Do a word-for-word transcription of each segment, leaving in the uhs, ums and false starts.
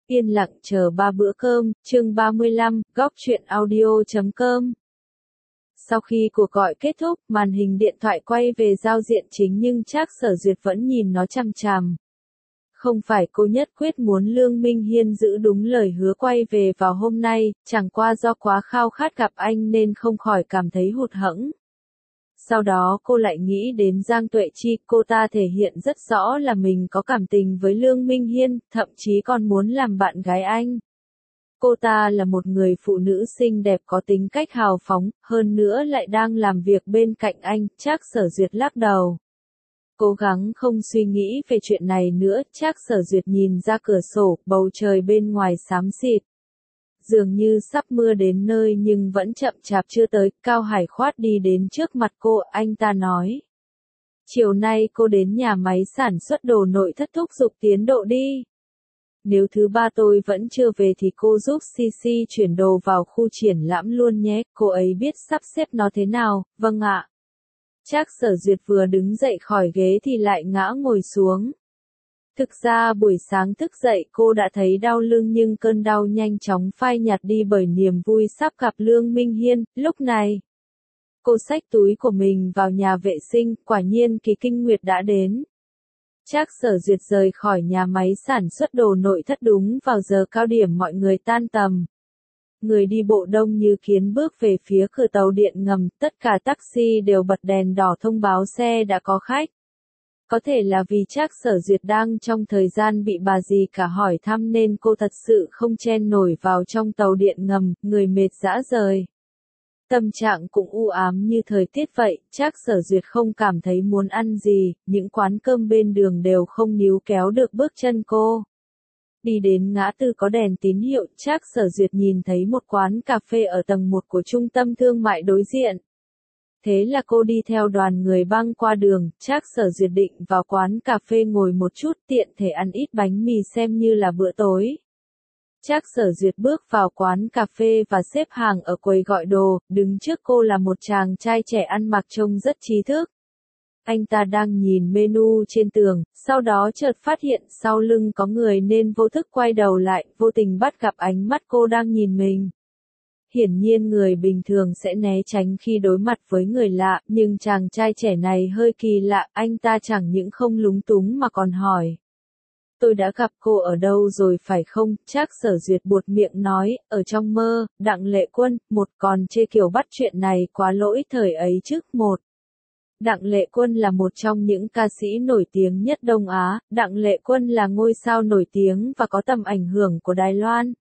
Yên lặng chờ ba bữa cơm, chương ba mươi lăm, góc truyện audio chấm com. Sau khi cuộc gọi kết thúc, màn hình điện thoại quay về giao diện chính nhưng Trác Sở Duyệt vẫn nhìn nó chằm chằm. Không phải cô nhất quyết muốn Lương Minh Hiên giữ đúng lời hứa quay về vào hôm nay, chẳng qua do quá khao khát gặp anh nên không khỏi cảm thấy hụt hẫng. Sau đó cô lại nghĩ đến Giang Tuệ Chi, cô ta thể hiện rất rõ là mình có cảm tình với Lương Minh Hiên, thậm chí còn muốn làm bạn gái anh. Cô ta là một người phụ nữ xinh đẹp có tính cách hào phóng, hơn nữa lại đang làm việc bên cạnh anh, Trác Sở Duyệt lắc đầu. Cố gắng không suy nghĩ về chuyện này nữa, Trác Sở Duyệt nhìn ra cửa sổ, bầu trời bên ngoài xám xịt. Dường như sắp mưa đến nơi nhưng vẫn chậm chạp chưa tới, Cao Hải Khoát đi đến trước mặt cô, anh ta nói. Chiều nay cô đến nhà máy sản xuất đồ nội thất thúc giục tiến độ đi. Nếu thứ ba tôi vẫn chưa về thì cô giúp Sisi chuyển đồ vào khu triển lãm luôn nhé, cô ấy biết sắp xếp nó thế nào, vâng ạ. Trác Sở Duyệt vừa đứng dậy khỏi ghế thì lại ngã ngồi xuống. Thực ra buổi sáng thức dậy cô đã thấy đau lưng nhưng cơn đau nhanh chóng phai nhạt đi bởi niềm vui sắp gặp Lương Minh Hiên, lúc này. Cô xách túi của mình vào nhà vệ sinh, quả nhiên kỳ kinh nguyệt đã đến. Trác Sở Duyệt rời khỏi nhà máy sản xuất đồ nội thất đúng vào giờ cao điểm mọi người tan tầm. Người đi bộ đông như kiến bước về phía cửa tàu điện ngầm, tất cả taxi đều bật đèn đỏ thông báo xe đã có khách. Có thể là vì Trác Sở Duyệt đang trong thời gian bị bà dì cả hỏi thăm nên cô thật sự không chen nổi vào trong tàu điện ngầm, người mệt rã rời. Tâm trạng cũng u ám như thời tiết vậy, Trác Sở Duyệt không cảm thấy muốn ăn gì, những quán cơm bên đường đều không níu kéo được bước chân cô. Đi đến ngã tư có đèn tín hiệu, Trác Sở Duyệt nhìn thấy một quán cà phê ở tầng một của trung tâm thương mại đối diện. Thế là cô đi theo đoàn người băng qua đường, Trác Sở Duyệt định vào quán cà phê ngồi một chút tiện thể ăn ít bánh mì xem như là bữa tối. Trác Sở Duyệt bước vào quán cà phê và xếp hàng ở quầy gọi đồ, đứng trước cô là một chàng trai trẻ ăn mặc trông rất trí thức. Anh ta đang nhìn menu trên tường, sau đó chợt phát hiện sau lưng có người nên vô thức quay đầu lại, vô tình bắt gặp ánh mắt cô đang nhìn mình. Hiển nhiên người bình thường sẽ né tránh khi đối mặt với người lạ, nhưng chàng trai trẻ này hơi kỳ lạ, anh ta chẳng những không lúng túng mà còn hỏi. Tôi đã gặp cô ở đâu rồi phải không? Trác Sở Duyệt buột miệng nói, ở trong mơ, Đặng Lệ Quân, một còn chê kiểu bắt chuyện này quá lỗi thời ấy chứ, một. Đặng Lệ Quân là một trong những ca sĩ nổi tiếng nhất Đông Á, Đặng Lệ Quân là ngôi sao nổi tiếng và có tầm ảnh hưởng của Đài Loan.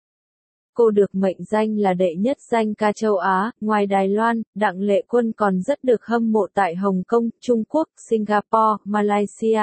Cô được mệnh danh là đệ nhất danh ca châu Á, ngoài Đài Loan, Đặng Lệ Quân còn rất được hâm mộ tại Hồng Kông, Trung Quốc, Singapore, Malaysia,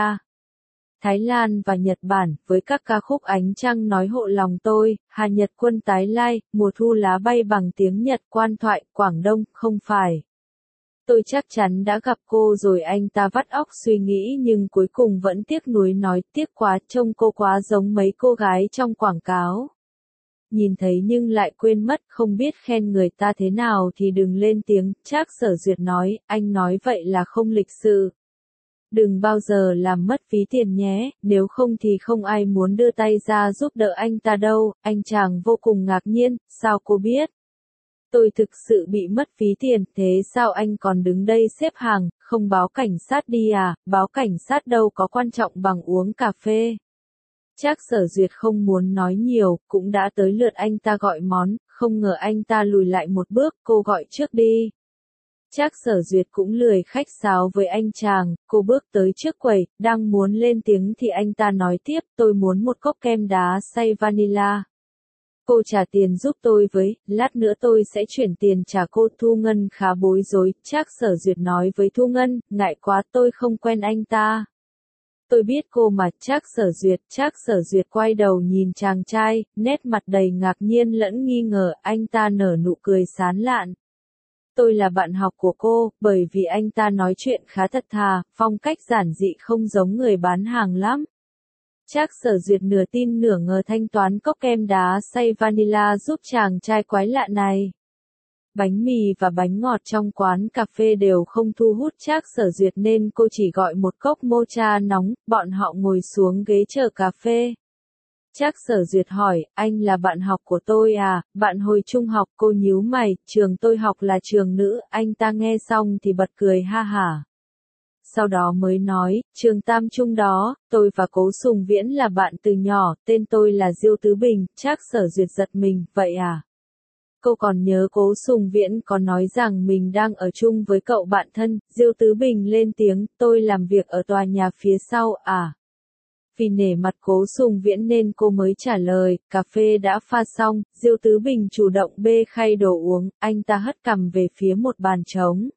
Thái Lan và Nhật Bản, với các ca khúc Ánh Trăng Nói Hộ Lòng Tôi, Hà Nhật Quân Tái Lai, Mùa Thu Lá Bay Bằng Tiếng Nhật, Quan Thoại, Quảng Đông, Không Phải. Tôi chắc chắn đã gặp cô rồi, anh ta vắt óc suy nghĩ nhưng cuối cùng vẫn tiếc nuối nói, tiếc quá, trông cô quá giống mấy cô gái trong quảng cáo. Nhìn thấy nhưng lại quên mất, không biết khen người ta thế nào thì đừng lên tiếng, Trác Sở Duyệt nói, anh nói vậy là không lịch sự. Đừng bao giờ làm mất phí tiền nhé, nếu không thì không ai muốn đưa tay ra giúp đỡ anh ta đâu, anh chàng vô cùng ngạc nhiên, sao cô biết? Tôi thực sự bị mất phí tiền, thế sao anh còn đứng đây xếp hàng, không báo cảnh sát đi à, báo cảnh sát đâu có quan trọng bằng uống cà phê. Trác Sở Duyệt không muốn nói nhiều, cũng đã tới lượt anh ta gọi món, không ngờ anh ta lùi lại một bước, cô gọi trước đi. Trác Sở Duyệt cũng lười khách sáo với anh chàng, cô bước tới trước quầy, đang muốn lên tiếng thì anh ta nói tiếp, tôi muốn một cốc kem đá xay vanilla. Cô trả tiền giúp tôi với, lát nữa tôi sẽ chuyển tiền trả cô. Thu Ngân khá bối rối, Trác Sở Duyệt nói với Thu Ngân, ngại quá tôi không quen anh ta. Tôi biết cô mà, Trác Sở Duyệt, Trác Sở Duyệt quay đầu nhìn chàng trai, nét mặt đầy ngạc nhiên lẫn nghi ngờ, anh ta nở nụ cười sán lạn. Tôi là bạn học của cô, bởi vì anh ta nói chuyện khá thật thà, phong cách giản dị không giống người bán hàng lắm. Trác Sở Duyệt nửa tin nửa ngờ thanh toán cốc kem đá xay vanilla giúp chàng trai quái lạ này. Bánh mì và bánh ngọt trong quán cà phê đều không thu hút Trác Sở Duyệt nên cô chỉ gọi một cốc mocha nóng, bọn họ ngồi xuống ghế chờ cà phê. Trác Sở Duyệt hỏi, anh là bạn học của tôi à, bạn hồi trung học. Cô nhíu mày, trường tôi học là trường nữ. Anh ta nghe xong thì bật cười ha hả. Sau đó mới nói, trường Tam Trung đó, tôi và Cố Sùng Viễn là bạn từ nhỏ, tên tôi là Diêu Tứ Bình. Trác Sở Duyệt giật mình, vậy à? Cô còn nhớ Cố Sùng Viễn có nói rằng mình đang ở chung với cậu bạn thân. Diêu Tứ Bình lên tiếng, tôi làm việc ở tòa nhà phía sau à? Vì nể mặt Cố Sùng Viễn nên cô mới trả lời, cà phê đã pha xong. Diêu Tứ Bình chủ động bê khay đồ uống, anh ta hất cằm về phía một bàn trống.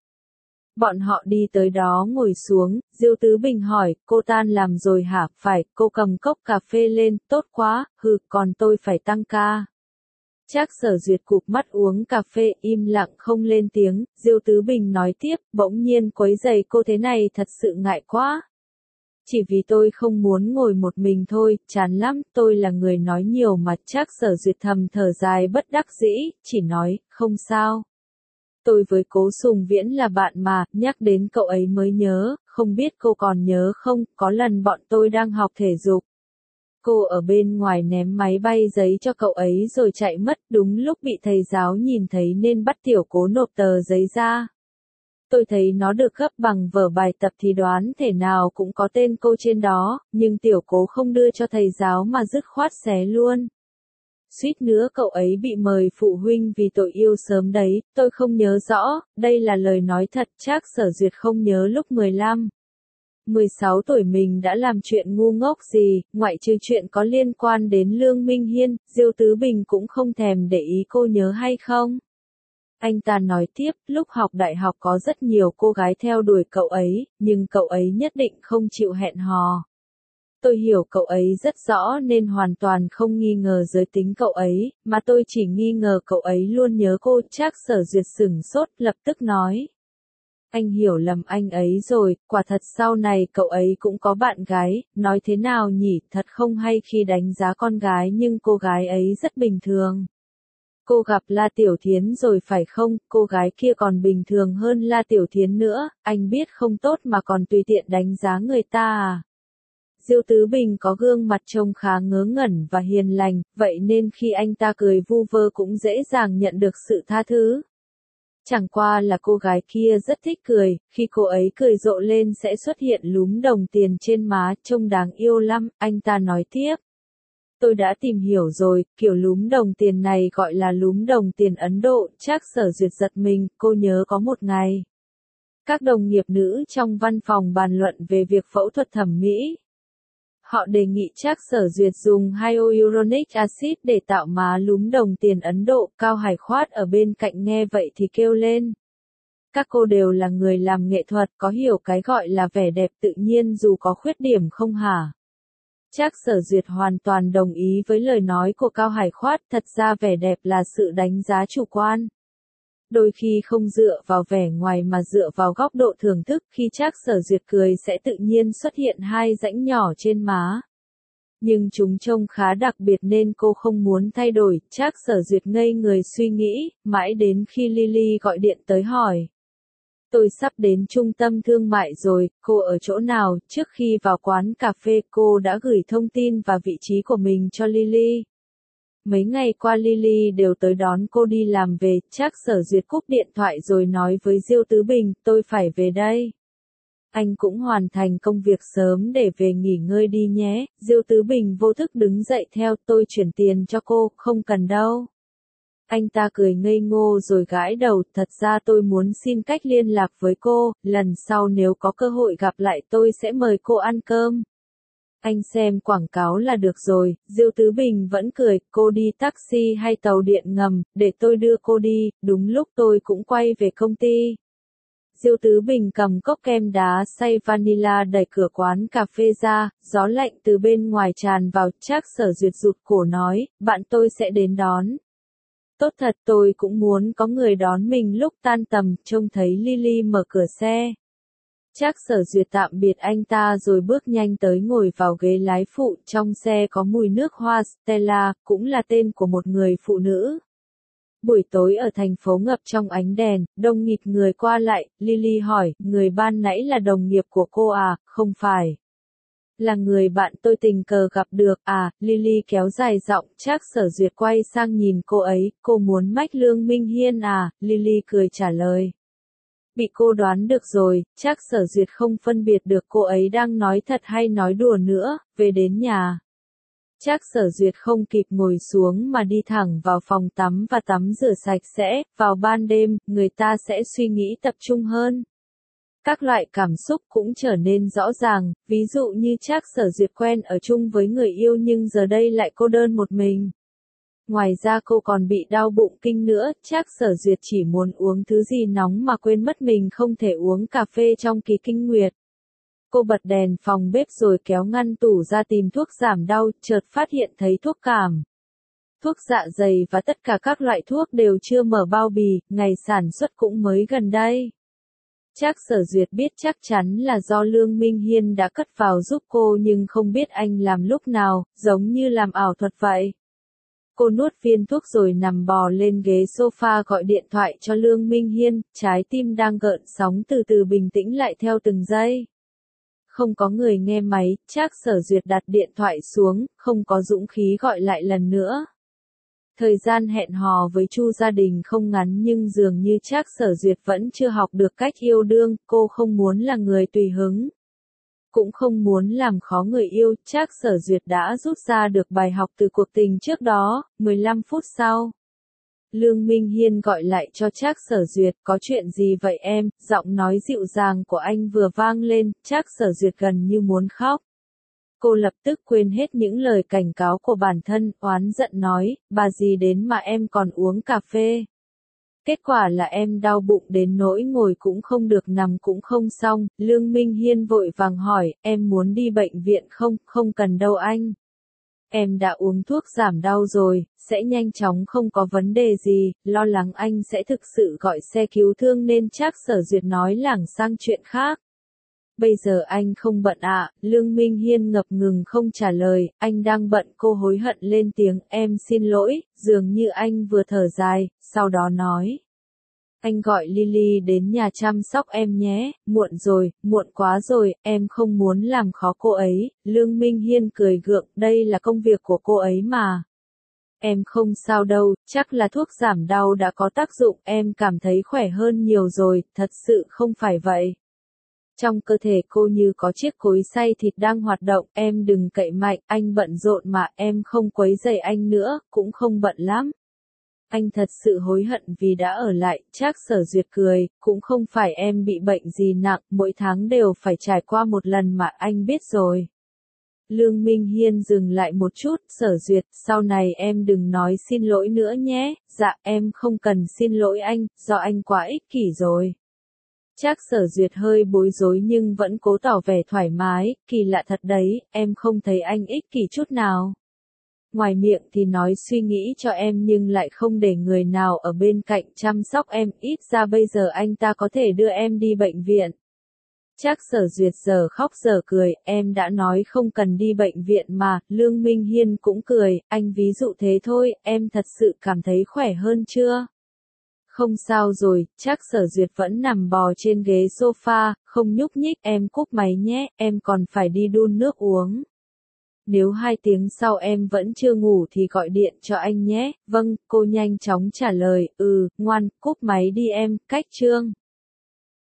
Bọn họ đi tới đó ngồi xuống, Diêu Tứ Bình hỏi, cô tan làm rồi hả? Phải, cô cầm cốc cà phê lên, tốt quá, hừ, còn tôi phải tăng ca. Trác Sở Duyệt cụp mắt uống cà phê im lặng không lên tiếng. Diêu Tứ Bình nói tiếp, bỗng nhiên quấy rầy cô thế này thật sự ngại quá. Chỉ vì tôi không muốn ngồi một mình thôi, chán lắm, tôi là người nói nhiều mà. Trác Sở Duyệt thầm thở dài bất đắc dĩ, chỉ nói, không sao. Tôi với Cố Sùng Viễn là bạn mà, nhắc đến cậu ấy mới nhớ, không biết cô còn nhớ không, có lần bọn tôi đang học thể dục. Cô ở bên ngoài ném máy bay giấy cho cậu ấy rồi chạy mất, đúng lúc bị thầy giáo nhìn thấy nên bắt Tiểu Cố nộp tờ giấy ra. Tôi thấy nó được gấp bằng vở bài tập thì đoán thể nào cũng có tên cô trên đó, nhưng Tiểu Cố không đưa cho thầy giáo mà dứt khoát xé luôn. Suýt nữa cậu ấy bị mời phụ huynh vì tội yêu sớm đấy, tôi không nhớ rõ, đây là lời nói thật. Trác Sở Duyệt không nhớ lúc mười lăm, mười sáu tuổi mình đã làm chuyện ngu ngốc gì, ngoại trừ chuyện có liên quan đến Lương Minh Hiên. Diêu Tứ Bình cũng không thèm để ý cô nhớ hay không. Anh ta nói tiếp, lúc học đại học có rất nhiều cô gái theo đuổi cậu ấy, nhưng cậu ấy nhất định không chịu hẹn hò. Tôi hiểu cậu ấy rất rõ nên hoàn toàn không nghi ngờ giới tính cậu ấy, mà tôi chỉ nghi ngờ cậu ấy luôn nhớ cô. Trác Sở Duyệt sửng sốt, lập tức nói. Anh hiểu lầm anh ấy rồi, quả thật sau này cậu ấy cũng có bạn gái, nói thế nào nhỉ, thật không hay khi đánh giá con gái nhưng cô gái ấy rất bình thường. Cô gặp La Tiểu Thiến rồi phải không, cô gái kia còn bình thường hơn La Tiểu Thiến nữa, anh biết không tốt mà còn tùy tiện đánh giá người ta à. Diêu Tứ Bình có gương mặt trông khá ngớ ngẩn và hiền lành, vậy nên khi anh ta cười vu vơ cũng dễ dàng nhận được sự tha thứ. Chẳng qua là cô gái kia rất thích cười, khi cô ấy cười rộ lên sẽ xuất hiện lúm đồng tiền trên má, trông đáng yêu lắm. Anh ta nói tiếp. Tôi đã tìm hiểu rồi, kiểu lúm đồng tiền này gọi là lúm đồng tiền Ấn Độ. Trác Sở Duyệt giật mình, cô nhớ có một ngày. Các đồng nghiệp nữ trong văn phòng bàn luận về việc phẫu thuật thẩm mỹ. Họ đề nghị Trác Sở Duyệt dùng hyaluronic acid để tạo má lúm đồng tiền Ấn Độ. Cao Hải Khoát ở bên cạnh nghe vậy thì kêu lên. Các cô đều là người làm nghệ thuật, có hiểu cái gọi là vẻ đẹp tự nhiên dù có khuyết điểm không hả? Trác Sở Duyệt hoàn toàn đồng ý với lời nói của Cao Hải Khoát, thật ra vẻ đẹp là sự đánh giá chủ quan. Đôi khi không dựa vào vẻ ngoài mà dựa vào góc độ thưởng thức, khi Trác Sở Duyệt cười sẽ tự nhiên xuất hiện hai rãnh nhỏ trên má. Nhưng chúng trông khá đặc biệt nên cô không muốn thay đổi. Trác Sở Duyệt ngây người suy nghĩ, mãi đến khi Lily gọi điện tới hỏi. Tôi sắp đến trung tâm thương mại rồi, cô ở chỗ nào? Trước khi vào quán cà phê cô đã gửi thông tin và vị trí của mình cho Lily. Mấy ngày qua Lily đều tới đón cô đi làm về. Trác Sở Duyệt cúp điện thoại rồi nói với Diêu Tứ Bình, tôi phải về đây. Anh cũng hoàn thành công việc sớm để về nghỉ ngơi đi nhé. Diêu Tứ Bình vô thức đứng dậy theo, tôi chuyển tiền cho cô, không cần đâu. Anh ta cười ngây ngô rồi gãi đầu, thật ra tôi muốn xin cách liên lạc với cô, lần sau nếu có cơ hội gặp lại tôi sẽ mời cô ăn cơm. Anh xem quảng cáo là được rồi. Diêu Tứ Bình vẫn cười, cô đi taxi hay tàu điện ngầm, để tôi đưa cô đi, đúng lúc tôi cũng quay về công ty. Diêu Tứ Bình cầm cốc kem đá xay vanilla đẩy cửa quán cà phê ra, gió lạnh từ bên ngoài tràn vào. Trác Sở Duyệt rụt cổ nói, bạn tôi sẽ đến đón. Tốt thật, tôi cũng muốn có người đón mình lúc tan tầm. Trông thấy Lily mở cửa xe. Trác Sở Duyệt tạm biệt anh ta rồi bước nhanh tới ngồi vào ghế lái phụ. Trong xe có mùi nước hoa Stella, cũng là tên của một người phụ nữ. Buổi tối ở thành phố ngập trong ánh đèn, đông nghịt người qua lại. Lily hỏi, người ban nãy là đồng nghiệp của cô à? Không phải. Là người bạn tôi tình cờ gặp được, à, Lily kéo dài giọng, Trác Sở Duyệt quay sang nhìn cô ấy, cô muốn mách Lương Minh Hiên à, Lily cười trả lời. Bị cô đoán được rồi, Trác Sở Duyệt không phân biệt được cô ấy đang nói thật hay nói đùa nữa, về đến nhà. Trác Sở Duyệt không kịp ngồi xuống mà đi thẳng vào phòng tắm và tắm rửa sạch sẽ, vào ban đêm, người ta sẽ suy nghĩ tập trung hơn. Các loại cảm xúc cũng trở nên rõ ràng, ví dụ như Trác Sở Duyệt quen ở chung với người yêu nhưng giờ đây lại cô đơn một mình. Ngoài ra cô còn bị đau bụng kinh nữa, Trác Sở Duyệt chỉ muốn uống thứ gì nóng mà quên mất mình không thể uống cà phê trong kỳ kinh nguyệt. Cô bật đèn phòng bếp rồi kéo ngăn tủ ra tìm thuốc giảm đau, chợt phát hiện thấy thuốc cảm. Thuốc dạ dày và tất cả các loại thuốc đều chưa mở bao bì, ngày sản xuất cũng mới gần đây. Trác Sở Duyệt biết chắc chắn là do Lương Minh Hiên đã cất vào giúp cô nhưng không biết anh làm lúc nào, giống như làm ảo thuật vậy. Cô nuốt viên thuốc rồi nằm bò lên ghế sofa gọi điện thoại cho Lương Minh Hiên, trái tim đang gợn sóng từ từ bình tĩnh lại theo từng giây. Không có người nghe máy, Trác Sở Duyệt đặt điện thoại xuống, không có dũng khí gọi lại lần nữa. Thời gian hẹn hò với Chu gia đình không ngắn nhưng dường như Trác Sở Duyệt vẫn chưa học được cách yêu đương, cô không muốn là người tùy hứng. Cũng không muốn làm khó người yêu, Trác Sở Duyệt đã rút ra được bài học từ cuộc tình trước đó, mười lăm phút sau. Lương Minh Hiên gọi lại cho Trác Sở Duyệt, có chuyện gì vậy em, giọng nói dịu dàng của anh vừa vang lên, Trác Sở Duyệt gần như muốn khóc. Cô lập tức quên hết những lời cảnh cáo của bản thân, oán giận nói, bà gì đến mà em còn uống cà phê. Kết quả là em đau bụng đến nỗi ngồi cũng không được nằm cũng không xong, Lương Minh Hiên vội vàng hỏi, em muốn đi bệnh viện không, không cần đâu anh. Em đã uống thuốc giảm đau rồi, sẽ nhanh chóng không có vấn đề gì, lo lắng anh sẽ thực sự gọi xe cứu thương nên Trác Sở Duyệt nói lảng sang chuyện khác. Bây giờ anh không bận ạ, à, Lương Minh Hiên ngập ngừng không trả lời, anh đang bận, cô hối hận lên tiếng, em xin lỗi, dường như anh vừa thở dài, sau đó nói. Anh gọi Lily đến nhà chăm sóc em nhé, muộn rồi, muộn quá rồi, em không muốn làm khó cô ấy, Lương Minh Hiên cười gượng, đây là công việc của cô ấy mà. Em không sao đâu, chắc là thuốc giảm đau đã có tác dụng, em cảm thấy khỏe hơn nhiều rồi, thật sự không phải vậy. Trong cơ thể cô như có chiếc cối xay thịt đang hoạt động, em đừng cậy mạnh, anh bận rộn mà, em không quấy rầy anh nữa, cũng không bận lắm. Anh thật sự hối hận vì đã ở lại, Trác Sở Duyệt cười, cũng không phải em bị bệnh gì nặng, mỗi tháng đều phải trải qua một lần mà anh biết rồi. Lương Minh Hiên dừng lại một chút, Sở Duyệt, sau này em đừng nói xin lỗi nữa nhé, dạ em không cần xin lỗi anh, do anh quá ích kỷ rồi. Trác Sở Duyệt hơi bối rối nhưng vẫn cố tỏ vẻ thoải mái, kỳ lạ thật đấy, em không thấy anh ích kỷ chút nào. Ngoài miệng thì nói suy nghĩ cho em nhưng lại không để người nào ở bên cạnh chăm sóc em, ít ra bây giờ anh ta có thể đưa em đi bệnh viện. Trác Sở Duyệt giờ khóc giờ cười, em đã nói không cần đi bệnh viện mà, Lương Minh Hiên cũng cười, anh ví dụ thế thôi, em thật sự cảm thấy khỏe hơn chưa? Không sao rồi, Trác Sở Duyệt vẫn nằm bò trên ghế sofa, không nhúc nhích, em cúp máy nhé, em còn phải đi đun nước uống. Nếu hai tiếng sau em vẫn chưa ngủ thì gọi điện cho anh nhé, vâng, cô nhanh chóng trả lời, ừ, ngoan, cúp máy đi em, cách chương.